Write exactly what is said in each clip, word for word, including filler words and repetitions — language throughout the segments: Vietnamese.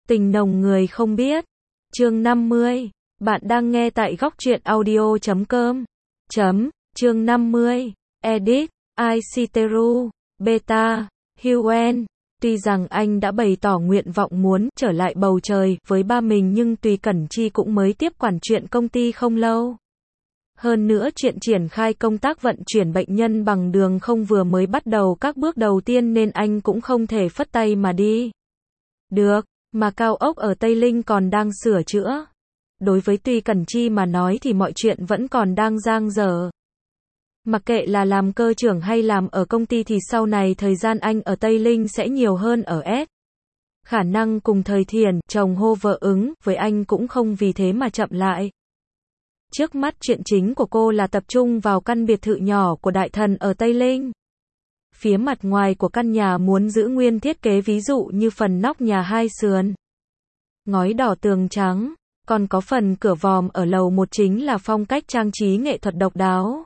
Tình nồng người không biết. Chương năm mươi. Bạn đang nghe tại góc truyện audio chấm com. Chấm. Chương năm mươi. Edit. Aisiteru. Beta. Huen. Tuy rằng anh đã bày tỏ nguyện vọng muốn trở lại bầu trời với ba mình, nhưng Tùy Cẩn Chi cũng mới tiếp quản chuyện công ty không lâu. Hơn nữa chuyện triển khai công tác vận chuyển bệnh nhân bằng đường không vừa mới bắt đầu các bước đầu tiên, nên anh cũng không thể phất tay mà đi được, mà cao ốc ở Tây Linh còn đang sửa chữa. Đối với Tùy Cẩn Chi mà nói thì mọi chuyện vẫn còn đang dang dở. Mặc kệ là làm cơ trưởng hay làm ở công ty thì sau này thời gian anh ở Tây Linh sẽ nhiều hơn ở S. Khả năng cùng thời Thiển, chồng hô vợ ứng, với anh cũng không vì thế mà chậm lại. Trước mắt chuyện chính của cô là tập trung vào căn biệt thự nhỏ của đại thần ở Tây Linh. Phía mặt ngoài của căn nhà muốn giữ nguyên thiết kế, ví dụ như phần nóc nhà hai sườn ngói đỏ tường trắng, còn có phần cửa vòm ở lầu một chính là phong cách trang trí nghệ thuật độc đáo.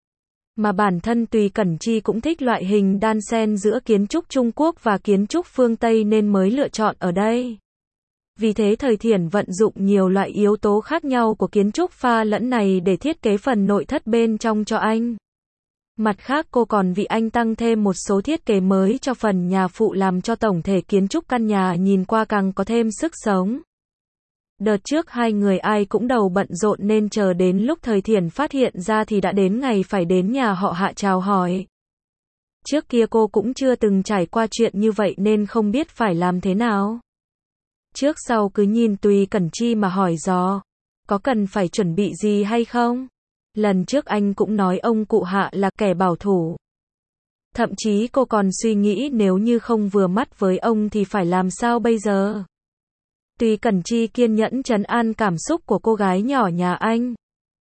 Mà bản thân Tùy Cẩn Chi cũng thích loại hình đan xen giữa kiến trúc Trung Quốc và kiến trúc phương Tây nên mới lựa chọn ở đây. Vì thế thời Thiển vận dụng nhiều loại yếu tố khác nhau của kiến trúc pha lẫn này để thiết kế phần nội thất bên trong cho anh. Mặt khác cô còn vì anh tăng thêm một số thiết kế mới cho phần nhà phụ, làm cho tổng thể kiến trúc căn nhà nhìn qua càng có thêm sức sống. Đợt trước hai người ai cũng đầu bận rộn nên chờ đến lúc thời Thiển phát hiện ra thì đã đến ngày phải đến nhà họ Hạ chào hỏi. Trước kia cô cũng chưa từng trải qua chuyện như vậy nên không biết phải làm thế nào. Trước sau cứ nhìn Tùy Cẩn Chi mà hỏi dò, có cần phải chuẩn bị gì hay không? Lần trước anh cũng nói ông cụ Hạ là kẻ bảo thủ. Thậm chí cô còn suy nghĩ nếu như không vừa mắt với ông thì phải làm sao bây giờ? Tùy Cẩn Chi kiên nhẫn trấn an cảm xúc của cô gái nhỏ nhà anh.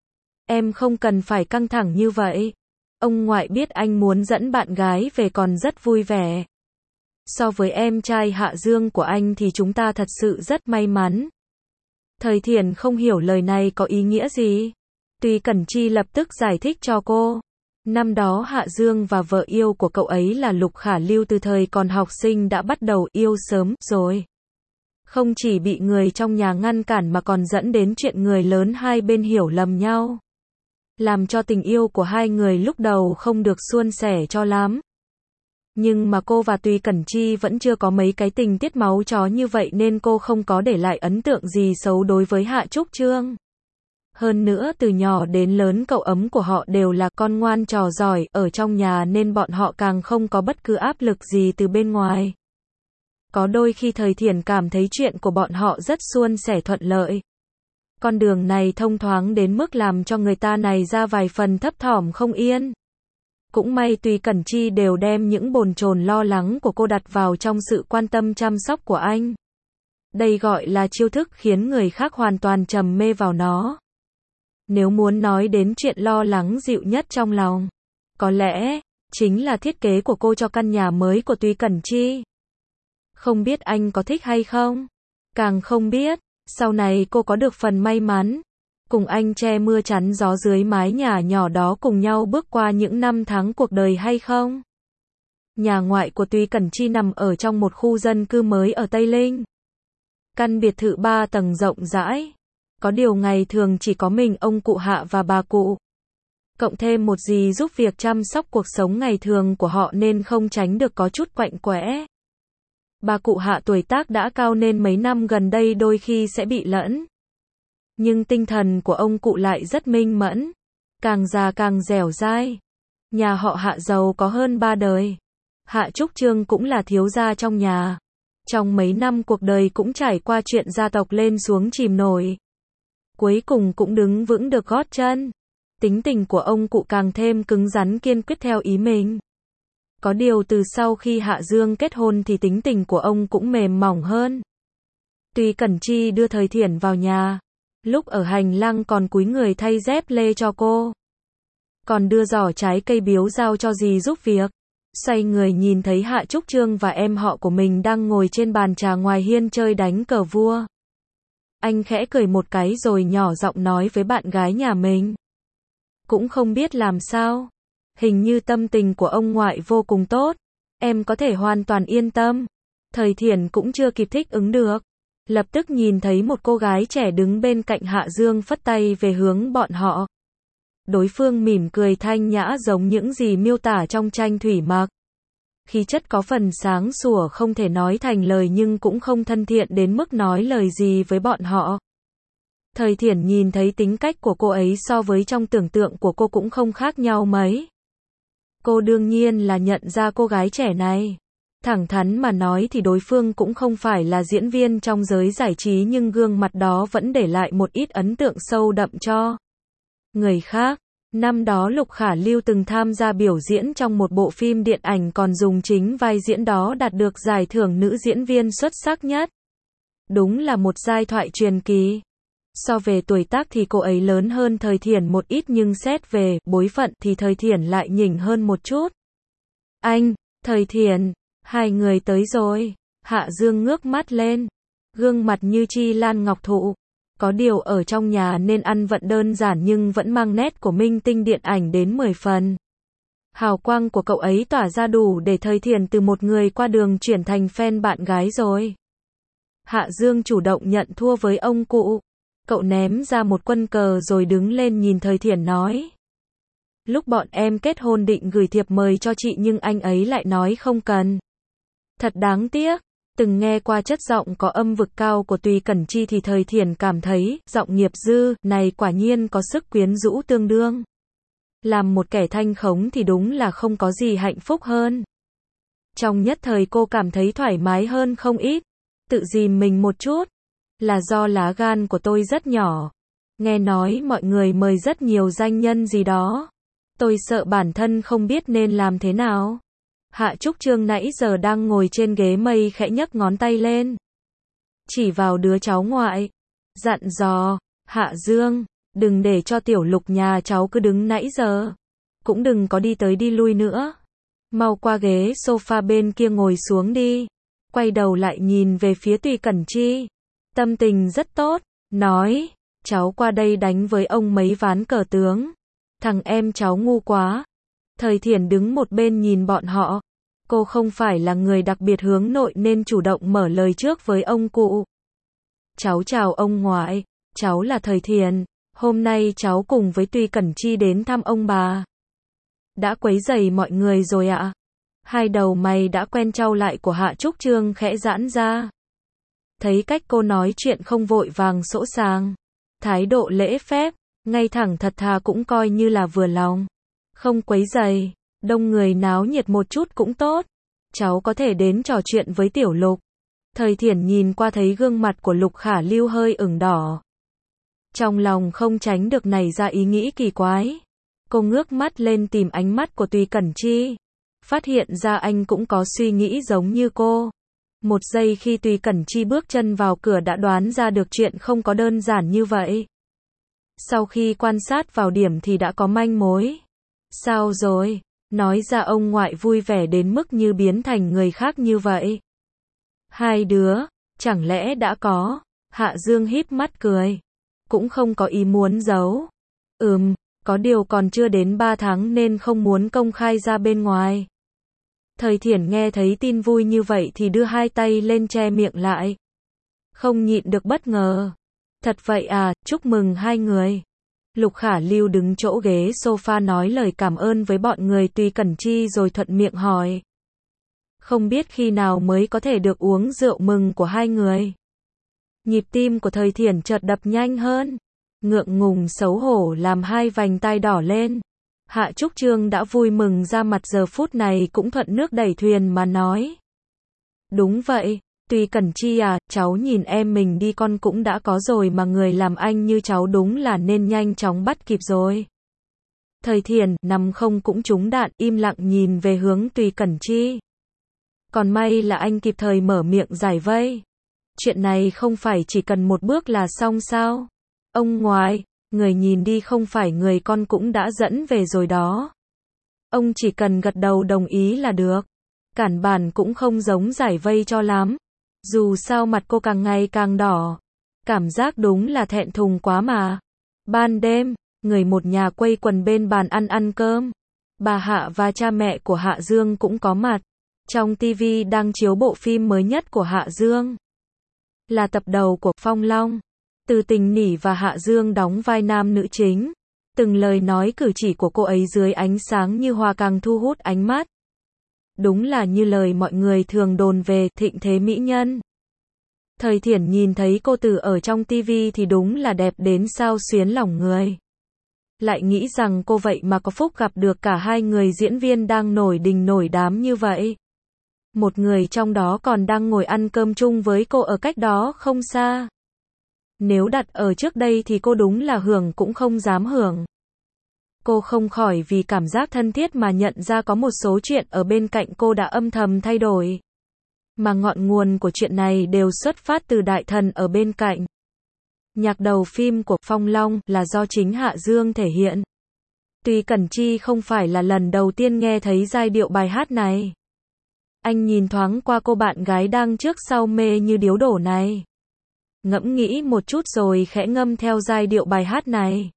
Em không cần phải căng thẳng như vậy. Ông ngoại biết anh muốn dẫn bạn gái về còn rất vui vẻ. So với em trai Hạ Dương của anh thì chúng ta thật sự rất may mắn. Thời Thiển không hiểu lời này có ý nghĩa gì. Tùy Cẩn Chi lập tức giải thích cho cô. Năm đó Hạ Dương và vợ yêu của cậu ấy là Lục Khả Lưu từ thời còn học sinh đã bắt đầu yêu sớm rồi. Không chỉ bị người trong nhà ngăn cản mà còn dẫn đến chuyện người lớn hai bên hiểu lầm nhau. Làm cho tình yêu của hai người lúc đầu không được suôn sẻ cho lắm. Nhưng mà cô và Tùy Cẩn Chi vẫn chưa có mấy cái tình tiết máu chó như vậy nên cô không có để lại ấn tượng gì xấu đối với Hạ Trúc Trương. Hơn nữa từ nhỏ đến lớn cậu ấm của họ đều là con ngoan trò giỏi ở trong nhà nên bọn họ càng không có bất cứ áp lực gì từ bên ngoài. Có đôi khi thời Thiển cảm thấy chuyện của bọn họ rất suôn sẻ thuận lợi. Con đường này thông thoáng đến mức làm cho người ta này ra vài phần thấp thỏm không yên. Cũng may Tùy Cẩn Chi đều đem những bồn chồn lo lắng của cô đặt vào trong sự quan tâm chăm sóc của anh. Đây gọi là chiêu thức khiến người khác hoàn toàn trầm mê vào nó. Nếu muốn nói đến chuyện lo lắng dịu nhất trong lòng, có lẽ chính là thiết kế của cô cho căn nhà mới của Tùy Cẩn Chi. Không biết anh có thích hay không? Càng không biết, sau này cô có được phần may mắn cùng anh che mưa chắn gió dưới mái nhà nhỏ đó cùng nhau bước qua những năm tháng cuộc đời hay không? Nhà ngoại của Tùy Cẩn Chi nằm ở trong một khu dân cư mới ở Tây Linh. Căn biệt thự ba tầng rộng rãi. Có điều ngày thường chỉ có mình ông cụ Hạ và bà cụ. Cộng thêm một dì giúp việc chăm sóc cuộc sống ngày thường của họ nên không tránh được có chút quạnh quẽ. Bà cụ Hạ tuổi tác đã cao nên mấy năm gần đây đôi khi sẽ bị lẫn. Nhưng tinh thần của ông cụ lại rất minh mẫn. Càng già càng dẻo dai. Nhà họ Hạ giàu có hơn ba đời. Hạ Trúc Trương cũng là thiếu gia trong nhà. Trong mấy năm cuộc đời cũng trải qua chuyện gia tộc lên xuống chìm nổi. Cuối cùng cũng đứng vững được gót chân. Tính tình của ông cụ càng thêm cứng rắn kiên quyết theo ý mình. Có điều từ sau khi Hạ Dương kết hôn thì tính tình của ông cũng mềm mỏng hơn. Tùy Cẩn Chi đưa thời Thiển vào nhà. Lúc ở hành lang còn cúi người thay dép lê cho cô. Còn đưa giỏ trái cây biếu giao cho dì giúp việc. Xoay người nhìn thấy Hạ Trúc Trương và em họ của mình đang ngồi trên bàn trà ngoài hiên chơi đánh cờ vua. Anh khẽ cười một cái rồi nhỏ giọng nói với bạn gái nhà mình. Cũng không biết làm sao. Hình như tâm tình của ông ngoại vô cùng tốt. Em có thể hoàn toàn yên tâm. Thời Thiển cũng chưa kịp thích ứng được. lập tức nhìn thấy một cô gái trẻ đứng bên cạnh Hạ Dương phất tay về hướng bọn họ. Đối phương mỉm cười thanh nhã giống những gì miêu tả trong tranh thủy mặc. Khí chất có phần sáng sủa không thể nói thành lời nhưng cũng không thân thiện đến mức nói lời gì với bọn họ. Thời Thiển nhìn thấy tính cách của cô ấy so với trong tưởng tượng của cô cũng không khác nhau mấy. Cô đương nhiên là nhận ra cô gái trẻ này. Thẳng thắn mà nói thì đối phương cũng không phải là diễn viên trong giới giải trí nhưng gương mặt đó vẫn để lại một ít ấn tượng sâu đậm cho người khác. Năm đó Lục Khả Lưu từng tham gia biểu diễn trong một bộ phim điện ảnh còn dùng chính vai diễn đó đạt được giải thưởng nữ diễn viên xuất sắc nhất. Đúng là một giai thoại truyền kỳ. So về tuổi tác thì cô ấy lớn hơn Thời Thiển một ít nhưng xét về bối phận thì Thời Thiển lại nhỉnh hơn một chút. Anh, Thời Thiển, hai người tới rồi. Hạ Dương ngước mắt lên. Gương mặt như chi lan ngọc thụ. Có điều ở trong nhà nên ăn vẫn đơn giản nhưng vẫn mang nét của minh tinh điện ảnh đến mười phần. Hào quang của cậu ấy tỏa ra đủ để Thời Thiển từ một người qua đường chuyển thành fan bạn gái rồi. Hạ Dương chủ động nhận thua với ông cụ. Cậu ném ra một quân cờ rồi đứng lên nhìn Thời Thiển nói. Lúc bọn em kết hôn định gửi thiệp mời cho chị nhưng anh ấy lại nói không cần. Thật đáng tiếc. Từng nghe qua chất giọng có âm vực cao của Tùy Cẩn Chi thì Thời Thiển cảm thấy giọng nghiệp dư này quả nhiên có sức quyến rũ tương đương. Làm một kẻ thanh khống thì đúng là không có gì hạnh phúc hơn. Trong nhất thời cô cảm thấy thoải mái hơn không ít. Tự dìm mình một chút. Là do lá gan của tôi rất nhỏ. Nghe nói mọi người mời rất nhiều danh nhân gì đó. Tôi sợ bản thân không biết nên làm thế nào. Hạ Trúc Trương nãy giờ đang ngồi trên ghế mây khẽ nhấc ngón tay lên. Chỉ vào đứa cháu ngoại. Dặn dò, Hạ Dương, đừng để cho tiểu Lục nhà cháu cứ đứng nãy giờ. Cũng đừng có đi tới đi lui nữa. Mau qua ghế sofa bên kia ngồi xuống đi. Quay đầu lại nhìn về phía Tùy Cẩn Chi. Tâm tình rất tốt, nói, cháu qua đây đánh với ông mấy ván cờ tướng. Thằng em cháu ngu quá. Thời Thiển đứng một bên nhìn bọn họ. Cô không phải là người đặc biệt hướng nội nên chủ động mở lời trước với ông cụ. Cháu chào ông ngoại, cháu là Thời Thiển. Hôm nay cháu cùng với Tùy Cẩn Chi đến thăm ông bà. Đã quấy rầy mọi người rồi ạ. Hai đầu mày đã quen trao lại của Hạ Trúc Trương khẽ giãn ra. Thấy cách cô nói chuyện không vội vàng sỗ sàng. Thái độ lễ phép, ngay thẳng thật thà cũng coi như là vừa lòng. Không quấy rầy, đông người náo nhiệt một chút cũng tốt. Cháu có thể đến trò chuyện với tiểu Lục. Thời Thiển nhìn qua thấy gương mặt của Lục Khả Lưu hơi ửng đỏ. Trong lòng không tránh được nảy ra ý nghĩ kỳ quái. Cô ngước mắt lên tìm ánh mắt của Tùy Cẩn Chi. Phát hiện ra anh cũng có suy nghĩ giống như cô. Một giây khi Tùy Cẩn Chi bước chân vào cửa đã đoán ra được chuyện không có đơn giản như vậy. Sau khi quan sát vào điểm thì đã có manh mối. Sao rồi? Nói ra ông ngoại vui vẻ đến mức như biến thành người khác như vậy. Hai đứa, chẳng lẽ đã có? Hạ Dương híp mắt cười. Cũng không có ý muốn giấu. Ừm, có điều còn chưa đến ba tháng nên không muốn công khai ra bên ngoài. Thời Thiển nghe thấy tin vui như vậy thì đưa hai tay lên che miệng lại. Không nhịn được bất ngờ. Thật vậy à, chúc mừng hai người. Lục Khả Lưu đứng chỗ ghế sofa nói lời cảm ơn với bọn người Tùy Cẩn Chi rồi thuận miệng hỏi. Không biết khi nào mới có thể được uống rượu mừng của hai người. Nhịp tim của Thời Thiển chợt đập nhanh hơn. Ngượng ngùng xấu hổ làm hai vành tai đỏ lên. Hạ Trúc Trương đã vui mừng ra mặt giờ phút này cũng thuận nước đẩy thuyền mà nói. Đúng vậy, Tùy Cẩn Chi à, cháu nhìn em mình đi con cũng đã có rồi mà người làm anh như cháu đúng là nên nhanh chóng bắt kịp rồi. Thời Thiển, nằm không cũng trúng đạn, im lặng nhìn về hướng Tùy Cẩn Chi. Còn may là anh kịp thời mở miệng giải vây. Chuyện này không phải chỉ cần một bước là xong sao? Ông ngoại, người nhìn đi không phải người con cũng đã dẫn về rồi đó. Ông chỉ cần gật đầu đồng ý là được. Cản bản cũng không giống giải vây cho lắm. Dù sao mặt cô càng ngày càng đỏ. Cảm giác đúng là thẹn thùng quá mà. Ban đêm, người một nhà quây quần bên bàn ăn ăn cơm. Bà Hạ và cha mẹ của Hạ Dương cũng có mặt. Trong ti vi đang chiếu bộ phim mới nhất của Hạ Dương. là tập đầu của Phong Long. Từ Tình Nỉ và Hạ Dương đóng vai nam nữ chính. Từng lời nói cử chỉ của cô ấy dưới ánh sáng như hoa càng thu hút ánh mắt. Đúng là như lời mọi người thường đồn về thịnh thế mỹ nhân. Thời Thiển nhìn thấy cô từ ở trong tivi thì đúng là đẹp đến sao xuyến lòng người. Lại nghĩ rằng cô vậy mà có phúc gặp được cả hai người diễn viên đang nổi đình nổi đám như vậy. Một người trong đó còn đang ngồi ăn cơm chung với cô ở cách đó không xa. Nếu đặt ở trước đây thì cô đúng là hưởng cũng không dám hưởng. Cô không khỏi vì cảm giác thân thiết mà nhận ra có một số chuyện ở bên cạnh cô đã âm thầm thay đổi. Mà ngọn nguồn của chuyện này đều xuất phát từ đại thần ở bên cạnh. Nhạc đầu phim của Phong Long là do chính Hạ Dương thể hiện. Tuy Cẩn Chi không phải là lần đầu tiên nghe thấy giai điệu bài hát này. Anh nhìn thoáng qua cô bạn gái đang trước sau mê như điếu đổ này. Ngẫm nghĩ một chút rồi khẽ ngâm theo giai điệu bài hát này.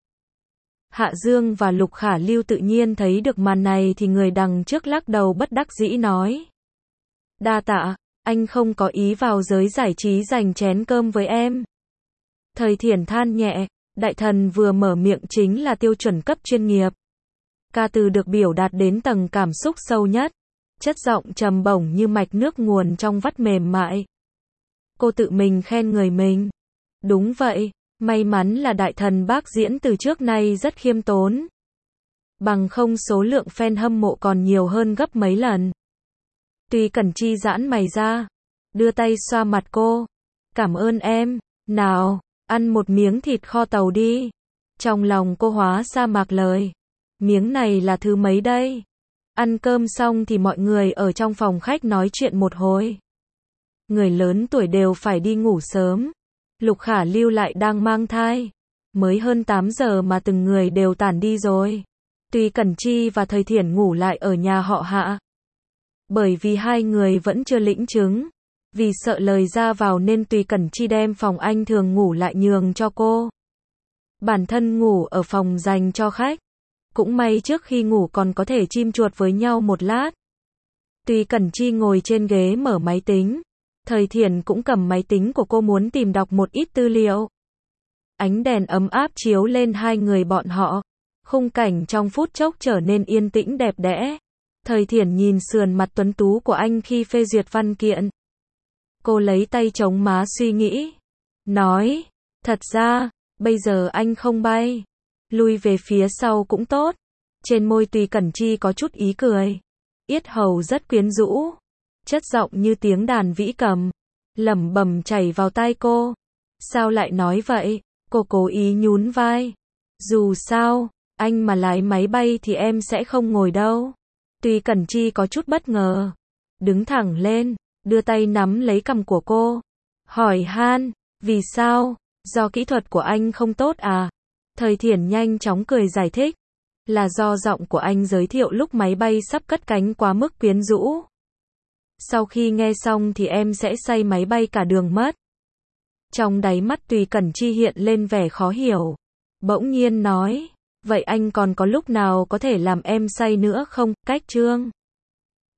Hạ Dương và Lục Khả Lưu tự nhiên thấy được màn này thì người đằng trước lắc đầu bất đắc dĩ nói. Đa tạ, anh không có ý vào giới giải trí giành chén cơm với em. Thời Thiển than nhẹ, đại thần vừa mở miệng chính là tiêu chuẩn cấp chuyên nghiệp. Ca từ được biểu đạt đến tầng cảm xúc sâu nhất. Chất giọng trầm bổng như mạch nước nguồn trong vắt mềm mại. Cô tự mình khen người mình. Đúng vậy, may mắn là đại thần bác diễn từ trước nay rất khiêm tốn. Bằng không số lượng fan hâm mộ còn nhiều hơn gấp mấy lần. Tuy Cẩn Chi giãn mày ra, đưa tay xoa mặt cô. Cảm ơn em, nào, ăn một miếng thịt kho tàu đi. Trong lòng cô hóa sa mạc lời. Miếng này là thứ mấy đây? Ăn cơm xong thì mọi người ở trong phòng khách nói chuyện một hồi. Người lớn tuổi đều phải đi ngủ sớm. Lục Khả Lưu lại đang mang thai. Mới hơn tám giờ mà từng người đều tản đi rồi. Tuy Cẩn Chi và Thời Thiển ngủ lại ở nhà họ Hạ. Bởi vì hai người vẫn chưa lĩnh chứng. Vì sợ lời ra vào nên Tùy Cẩn Chi đem phòng anh thường ngủ lại nhường cho cô. Bản thân ngủ ở phòng dành cho khách. Cũng may trước khi ngủ còn có thể chim chuột với nhau một lát. Tùy Cẩn Chi ngồi trên ghế mở máy tính. Thời Thiển cũng cầm máy tính của cô muốn tìm đọc một ít tư liệu. Ánh đèn ấm áp chiếu lên hai người bọn họ. Khung cảnh trong phút chốc trở nên yên tĩnh đẹp đẽ. Thời Thiển nhìn sườn mặt tuấn tú của anh khi phê duyệt văn kiện. Cô lấy tay chống má suy nghĩ. Nói, thật ra, bây giờ anh không bay. Lui về phía sau cũng tốt. Trên môi Tùy Cẩn Chi có chút ý cười. Yết hầu rất quyến rũ. Chất giọng như tiếng đàn vĩ cầm. Lẩm bẩm chảy vào tai cô. Sao lại nói vậy? Cô cố ý nhún vai. Dù sao, anh mà lái máy bay thì em sẽ không ngồi đâu. Tùy Cẩn Chi có chút bất ngờ. Đứng thẳng lên, đưa tay nắm lấy cằm của cô. Hỏi han, vì sao? Do kỹ thuật của anh không tốt à? Thời Thiển nhanh chóng cười giải thích. Là do giọng của anh giới thiệu lúc máy bay sắp cất cánh quá mức quyến rũ. Sau khi nghe xong thì em sẽ say máy bay cả đường mất. Trong đáy mắt Tùy Cẩn Chi hiện lên vẻ khó hiểu. Bỗng nhiên nói, vậy anh còn có lúc nào có thể làm em say nữa không? Cách Trương